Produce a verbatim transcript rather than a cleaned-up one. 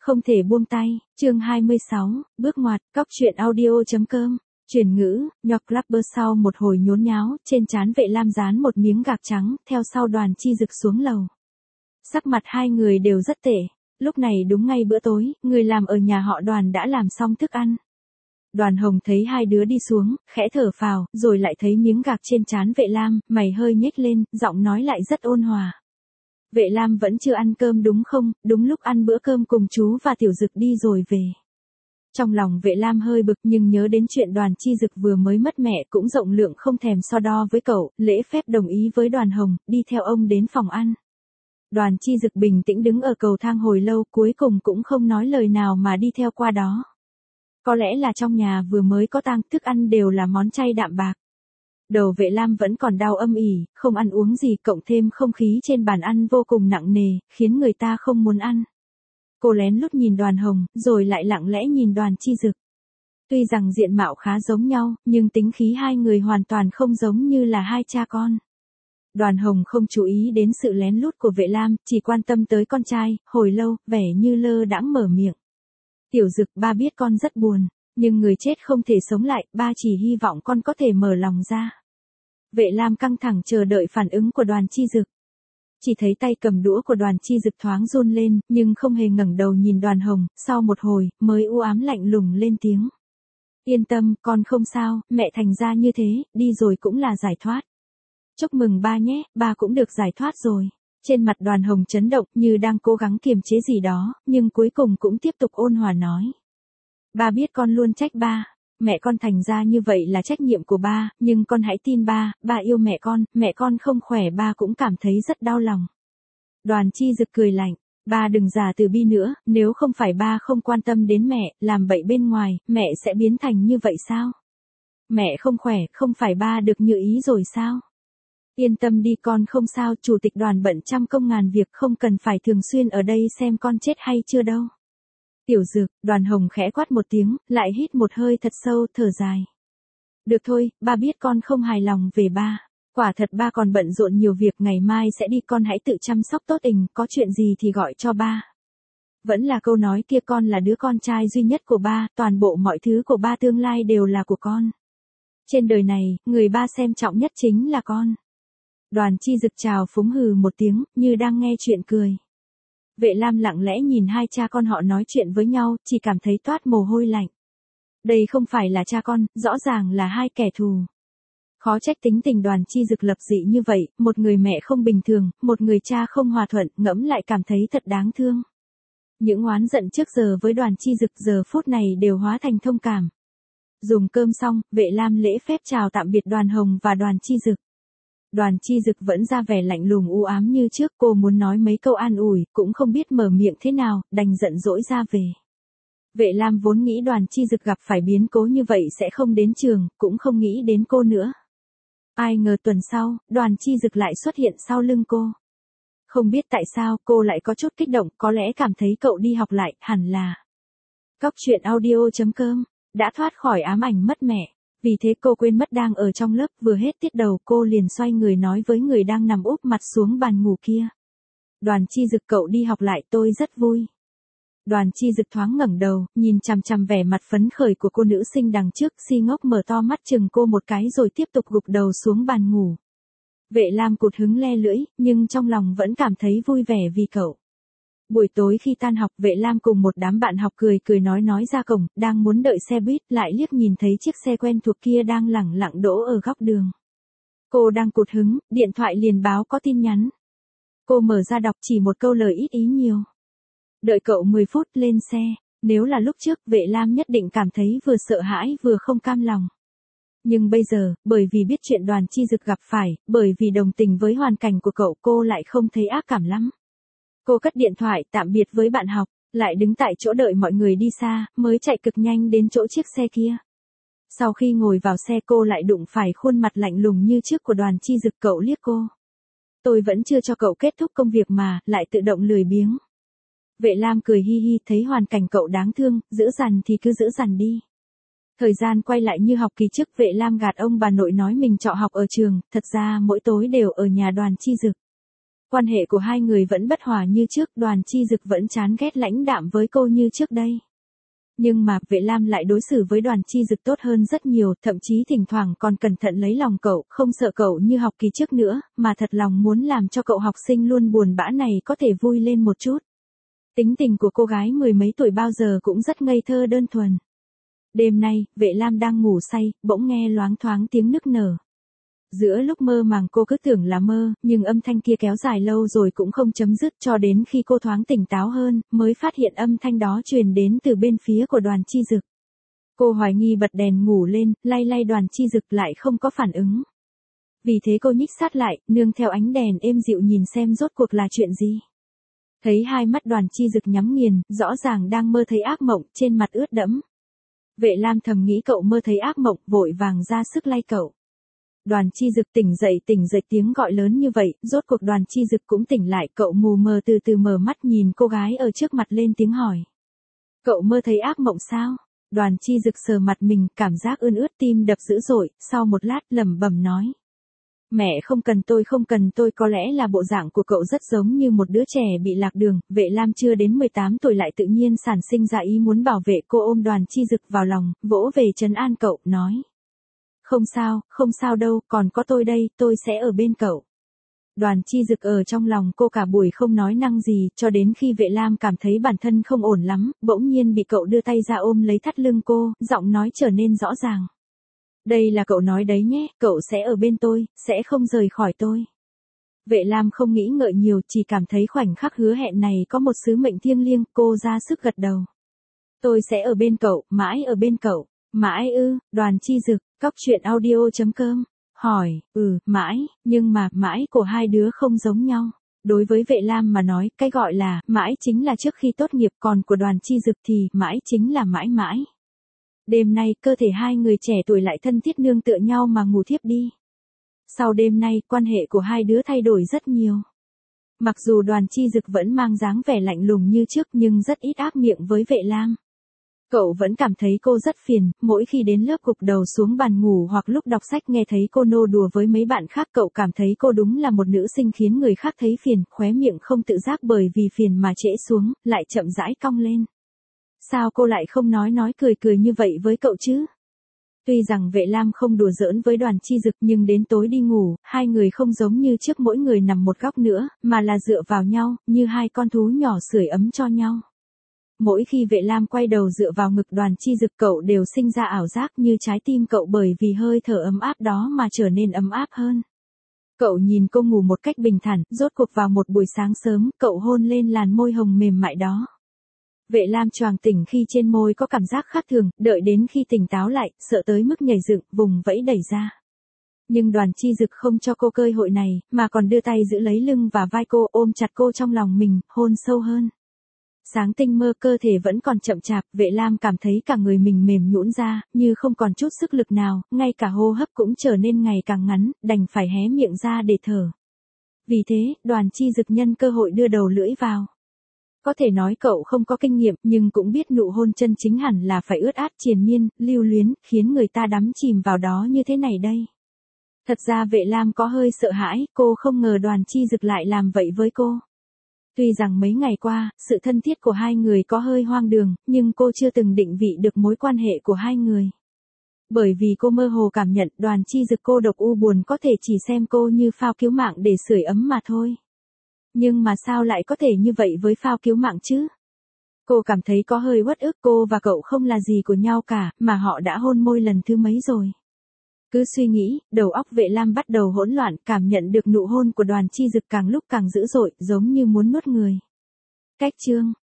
Không thể buông tay, chương hai mươi sáu, bước ngoặt, cóc truyện audio.com, chuyển ngữ, nhọc Clubber sau một hồi nhốn nháo, trên trán Vệ Lam dán một miếng gạc trắng, theo sau Đoàn Chi Dực xuống lầu. Sắc mặt hai người đều rất tệ, lúc này đúng ngay bữa tối, người làm ở nhà họ Đoàn đã làm xong thức ăn. Đoàn Hồng thấy hai đứa đi xuống, khẽ thở phào, rồi lại thấy miếng gạc trên trán Vệ Lam, mày hơi nhếch lên, giọng nói lại rất ôn hòa. Vệ Lam vẫn chưa ăn cơm đúng không, đúng lúc ăn bữa cơm cùng chú và Tiểu Dực đi rồi về. Trong lòng Vệ Lam hơi bực nhưng nhớ đến chuyện Đoàn Chi Dực vừa mới mất mẹ cũng rộng lượng không thèm so đo với cậu, lễ phép đồng ý với Đoàn Hồng, đi theo ông đến phòng ăn. Đoàn Chi Dực bình tĩnh đứng ở cầu thang hồi lâu cuối cùng cũng không nói lời nào mà đi theo qua đó. Có lẽ là trong nhà vừa mới có tang, thức ăn đều là món chay đạm bạc. Đầu Vệ Lam vẫn còn đau âm ỉ, không ăn uống gì cộng thêm không khí trên bàn ăn vô cùng nặng nề, khiến người ta không muốn ăn. Cô lén lút nhìn Đoàn Hồng, rồi lại lặng lẽ nhìn Đoàn Chi Dực. Tuy rằng diện mạo khá giống nhau, nhưng tính khí hai người hoàn toàn không giống như là hai cha con. Đoàn Hồng không chú ý đến sự lén lút của Vệ Lam, chỉ quan tâm tới con trai, hồi lâu, vẻ như lơ đãng mở miệng. Tiểu Dực, ba biết con rất buồn, nhưng người chết không thể sống lại, ba chỉ hy vọng con có thể mở lòng ra. Vệ Lam căng thẳng chờ đợi phản ứng của Đoàn Chi Dực. Chỉ thấy tay cầm đũa của Đoàn Chi Dực thoáng run lên, nhưng không hề ngẩng đầu nhìn Đoàn Hồng, sau một hồi, mới u ám lạnh lùng lên tiếng. Yên tâm, con không sao, mẹ thành ra như thế, đi rồi cũng là giải thoát. Chúc mừng ba nhé, ba cũng được giải thoát rồi. Trên mặt Đoàn Hồng chấn động như đang cố gắng kiềm chế gì đó, nhưng cuối cùng cũng tiếp tục ôn hòa nói. Ba biết con luôn trách ba. Mẹ con thành ra như vậy là trách nhiệm của ba, nhưng con hãy tin ba, ba yêu mẹ con, mẹ con không khỏe ba cũng cảm thấy rất đau lòng. Đoàn Chi Dực cười lạnh, ba đừng giả từ bi nữa, nếu không phải ba không quan tâm đến mẹ, làm bậy bên ngoài, mẹ sẽ biến thành như vậy sao? Mẹ không khỏe, không phải ba được như ý rồi sao? Yên tâm đi con không sao, chủ tịch Đoàn bận trăm công ngàn việc không cần phải thường xuyên ở đây xem con chết hay chưa đâu. Tiểu Dực, Đoàn Hồng khẽ quát một tiếng, lại hít một hơi thật sâu, thở dài. Được thôi, ba biết con không hài lòng về ba. Quả thật ba còn bận rộn nhiều việc, ngày mai sẽ đi, con hãy tự chăm sóc tốt tình, có chuyện gì thì gọi cho ba. Vẫn là câu nói kia, con là đứa con trai duy nhất của ba, toàn bộ mọi thứ của ba tương lai đều là của con. Trên đời này, người ba xem trọng nhất chính là con. Đoàn Chi Dực chào phúng hừ một tiếng, như đang nghe chuyện cười. Vệ Lam lặng lẽ nhìn hai cha con họ nói chuyện với nhau, chỉ cảm thấy toát mồ hôi lạnh. Đây không phải là cha con, rõ ràng là hai kẻ thù. Khó trách tính tình Đoàn Chi Dực lập dị như vậy, một người mẹ không bình thường, một người cha không hòa thuận, ngẫm lại cảm thấy thật đáng thương. Những oán giận trước giờ với Đoàn Chi Dực giờ phút này đều hóa thành thông cảm. Dùng cơm xong, Vệ Lam lễ phép chào tạm biệt Đoàn Hồng và Đoàn Chi Dực. Đoàn Chi Dực vẫn ra vẻ lạnh lùng u ám như trước, cô muốn nói mấy câu an ủi, cũng không biết mở miệng thế nào, đành giận dỗi ra về. Vệ Lam vốn nghĩ Đoàn Chi Dực gặp phải biến cố như vậy sẽ không đến trường, cũng không nghĩ đến cô nữa. Ai ngờ tuần sau, Đoàn Chi Dực lại xuất hiện sau lưng cô. Không biết tại sao, cô lại có chút kích động, có lẽ cảm thấy cậu đi học lại, hẳn là. Cóc truyện audio.com, đã thoát khỏi ám ảnh mất mẹ. Vì thế cô quên mất đang ở trong lớp, vừa hết tiết đầu cô liền xoay người nói với người đang nằm úp mặt xuống bàn ngủ kia. Đoàn Chi Dực, cậu đi học lại, tôi rất vui. Đoàn Chi Dực thoáng ngẩng đầu, nhìn chằm chằm vẻ mặt phấn khởi của cô nữ sinh đằng trước, si ngốc mở to mắt chừng cô một cái rồi tiếp tục gục đầu xuống bàn ngủ. Vệ Lam cụt hứng le lưỡi, nhưng trong lòng vẫn cảm thấy vui vẻ vì cậu. Buổi tối khi tan học, Vệ Lam cùng một đám bạn học cười cười nói nói ra cổng, đang muốn đợi xe buýt, lại liếc nhìn thấy chiếc xe quen thuộc kia đang lẳng lặng đỗ ở góc đường. Cô đang cụt hứng, điện thoại liền báo có tin nhắn. Cô mở ra đọc chỉ một câu lời ít ý nhiều. Đợi cậu mười phút lên xe, nếu là lúc trước Vệ Lam nhất định cảm thấy vừa sợ hãi vừa không cam lòng. Nhưng bây giờ, bởi vì biết chuyện Đoàn Chi Dực gặp phải, bởi vì đồng tình với hoàn cảnh của cậu, cô lại không thấy ác cảm lắm. Cô cất điện thoại, tạm biệt với bạn học, lại đứng tại chỗ đợi mọi người đi xa, mới chạy cực nhanh đến chỗ chiếc xe kia. Sau khi ngồi vào xe cô lại đụng phải khuôn mặt lạnh lùng như trước của Đoàn Chi Dực, cậu liếc cô. Tôi vẫn chưa cho cậu kết thúc công việc mà, lại tự động lười biếng. Vệ Lam cười hi hi, thấy hoàn cảnh cậu đáng thương, giữ dằn thì cứ giữ dằn đi. Thời gian quay lại như học kỳ trước, Vệ Lam gạt ông bà nội nói mình trọ học ở trường, thật ra mỗi tối đều ở nhà Đoàn Chi Dực. Quan hệ của hai người vẫn bất hòa như trước, Đoàn Chi Dực vẫn chán ghét lãnh đạm với cô như trước đây. Nhưng mà, Vệ Lam lại đối xử với Đoàn Chi Dực tốt hơn rất nhiều, thậm chí thỉnh thoảng còn cẩn thận lấy lòng cậu, không sợ cậu như học kỳ trước nữa, mà thật lòng muốn làm cho cậu học sinh luôn buồn bã này có thể vui lên một chút. Tính tình của cô gái mười mấy tuổi bao giờ cũng rất ngây thơ đơn thuần. Đêm nay, Vệ Lam đang ngủ say, bỗng nghe loáng thoáng tiếng nức nở. Giữa lúc mơ màng cô cứ tưởng là mơ, nhưng âm thanh kia kéo dài lâu rồi cũng không chấm dứt, cho đến khi cô thoáng tỉnh táo hơn, mới phát hiện âm thanh đó truyền đến từ bên phía của Đoàn Chi Dực. Cô hoài nghi bật đèn ngủ lên, lay lay Đoàn Chi Dực lại không có phản ứng. Vì thế cô nhích sát lại, nương theo ánh đèn êm dịu nhìn xem rốt cuộc là chuyện gì. Thấy hai mắt Đoàn Chi Dực nhắm nghiền, rõ ràng đang mơ thấy ác mộng, trên mặt ướt đẫm. Vệ Lam thầm nghĩ cậu mơ thấy ác mộng, vội vàng ra sức lay cậu. Đoàn Chi Dực tỉnh dậy tỉnh dậy tiếng gọi lớn như vậy, rốt cuộc Đoàn Chi Dực cũng tỉnh lại, cậu mù mờ từ từ mở mắt nhìn cô gái ở trước mặt lên tiếng hỏi. Cậu mơ thấy ác mộng sao? Đoàn Chi Dực sờ mặt mình, cảm giác ươn ướt tim đập dữ dội, sau một lát lẩm bẩm nói. Mẹ không cần tôi không cần tôi có lẽ là bộ dạng của cậu rất giống như một đứa trẻ bị lạc đường, Vệ Lam chưa đến mười tám tuổi lại tự nhiên sản sinh ra ý muốn bảo vệ cô, ôm Đoàn Chi Dực vào lòng, vỗ về trấn an cậu, nói. Không sao, không sao đâu, còn có tôi đây, tôi sẽ ở bên cậu. Đoàn Chi Dực ở trong lòng cô cả buổi không nói năng gì, cho đến khi Vệ Lam cảm thấy bản thân không ổn lắm, bỗng nhiên bị cậu đưa tay ra ôm lấy thắt lưng cô, giọng nói trở nên rõ ràng. Đây là cậu nói đấy nhé, cậu sẽ ở bên tôi, sẽ không rời khỏi tôi. Vệ Lam không nghĩ ngợi nhiều, chỉ cảm thấy khoảnh khắc hứa hẹn này có một sứ mệnh thiêng liêng, cô ra sức gật đầu. Tôi sẽ ở bên cậu, mãi ở bên cậu. Mãi ư? Đoàn Chi Dực, Cóc Truyện Audio chấm com, hỏi, ừ, mãi, nhưng mà, mãi của hai đứa không giống nhau. Đối với Vệ Lam mà nói, cái gọi là, mãi chính là trước khi tốt nghiệp, còn của Đoàn Chi Dực thì, mãi chính là mãi mãi. Đêm nay, cơ thể hai người trẻ tuổi lại thân thiết nương tựa nhau mà ngủ thiếp đi. Sau đêm nay, quan hệ của hai đứa thay đổi rất nhiều. Mặc dù Đoàn Chi Dực vẫn mang dáng vẻ lạnh lùng như trước nhưng rất ít ác miệng với Vệ Lam. Cậu vẫn cảm thấy cô rất phiền, mỗi khi đến lớp gục đầu xuống bàn ngủ hoặc lúc đọc sách nghe thấy cô nô đùa với mấy bạn khác, cậu cảm thấy cô đúng là một nữ sinh khiến người khác thấy phiền, khóe miệng không tự giác bởi vì phiền mà trễ xuống, lại chậm rãi cong lên. Sao cô lại không nói nói cười cười như vậy với cậu chứ? Tuy rằng Vệ Lam không đùa giỡn với Đoàn Chi Dực nhưng đến tối đi ngủ, hai người không giống như trước mỗi người nằm một góc nữa, mà là dựa vào nhau, như hai con thú nhỏ sưởi ấm cho nhau. Mỗi khi Vệ Lam quay đầu dựa vào ngực Đoàn Chi Dực, cậu đều sinh ra ảo giác như trái tim cậu bởi vì hơi thở ấm áp đó mà trở nên ấm áp hơn. Cậu nhìn cô ngủ một cách bình thản, rốt cuộc vào một buổi sáng sớm, cậu hôn lên làn môi hồng mềm mại đó. Vệ Lam choàng tỉnh khi trên môi có cảm giác khác thường, đợi đến khi tỉnh táo lại, sợ tới mức nhảy dựng, vùng vẫy đẩy ra. Nhưng Đoàn Chi Dực không cho cô cơ hội này, mà còn đưa tay giữ lấy lưng và vai cô, ôm chặt cô trong lòng mình, hôn sâu hơn. Sáng tinh mơ, cơ thể vẫn còn chậm chạp, Vệ Lam cảm thấy cả người mình mềm nhũn ra, như không còn chút sức lực nào, ngay cả hô hấp cũng trở nên ngày càng ngắn, đành phải hé miệng ra để thở. Vì thế, Đoàn Chi Dực nhân cơ hội đưa đầu lưỡi vào. Có thể nói cậu không có kinh nghiệm, nhưng cũng biết nụ hôn chân chính hẳn là phải ướt át triền miên, lưu luyến, khiến người ta đắm chìm vào đó như thế này đây. Thật ra Vệ Lam có hơi sợ hãi, cô không ngờ Đoàn Chi Dực lại làm vậy với cô. Tuy rằng mấy ngày qua, sự thân thiết của hai người có hơi hoang đường, nhưng cô chưa từng định vị được mối quan hệ của hai người. Bởi vì cô mơ hồ cảm nhận Đoàn Chi Dực cô độc u buồn có thể chỉ xem cô như phao cứu mạng để sưởi ấm mà thôi. Nhưng mà sao lại có thể như vậy với phao cứu mạng chứ? Cô cảm thấy có hơi uất ức, cô và cậu không là gì của nhau cả, mà họ đã hôn môi lần thứ mấy rồi. Cứ suy nghĩ, đầu óc Vệ Lam bắt đầu hỗn loạn, cảm nhận được nụ hôn của Đoàn Chi Dực càng lúc càng dữ dội, giống như muốn nuốt người. Cách chương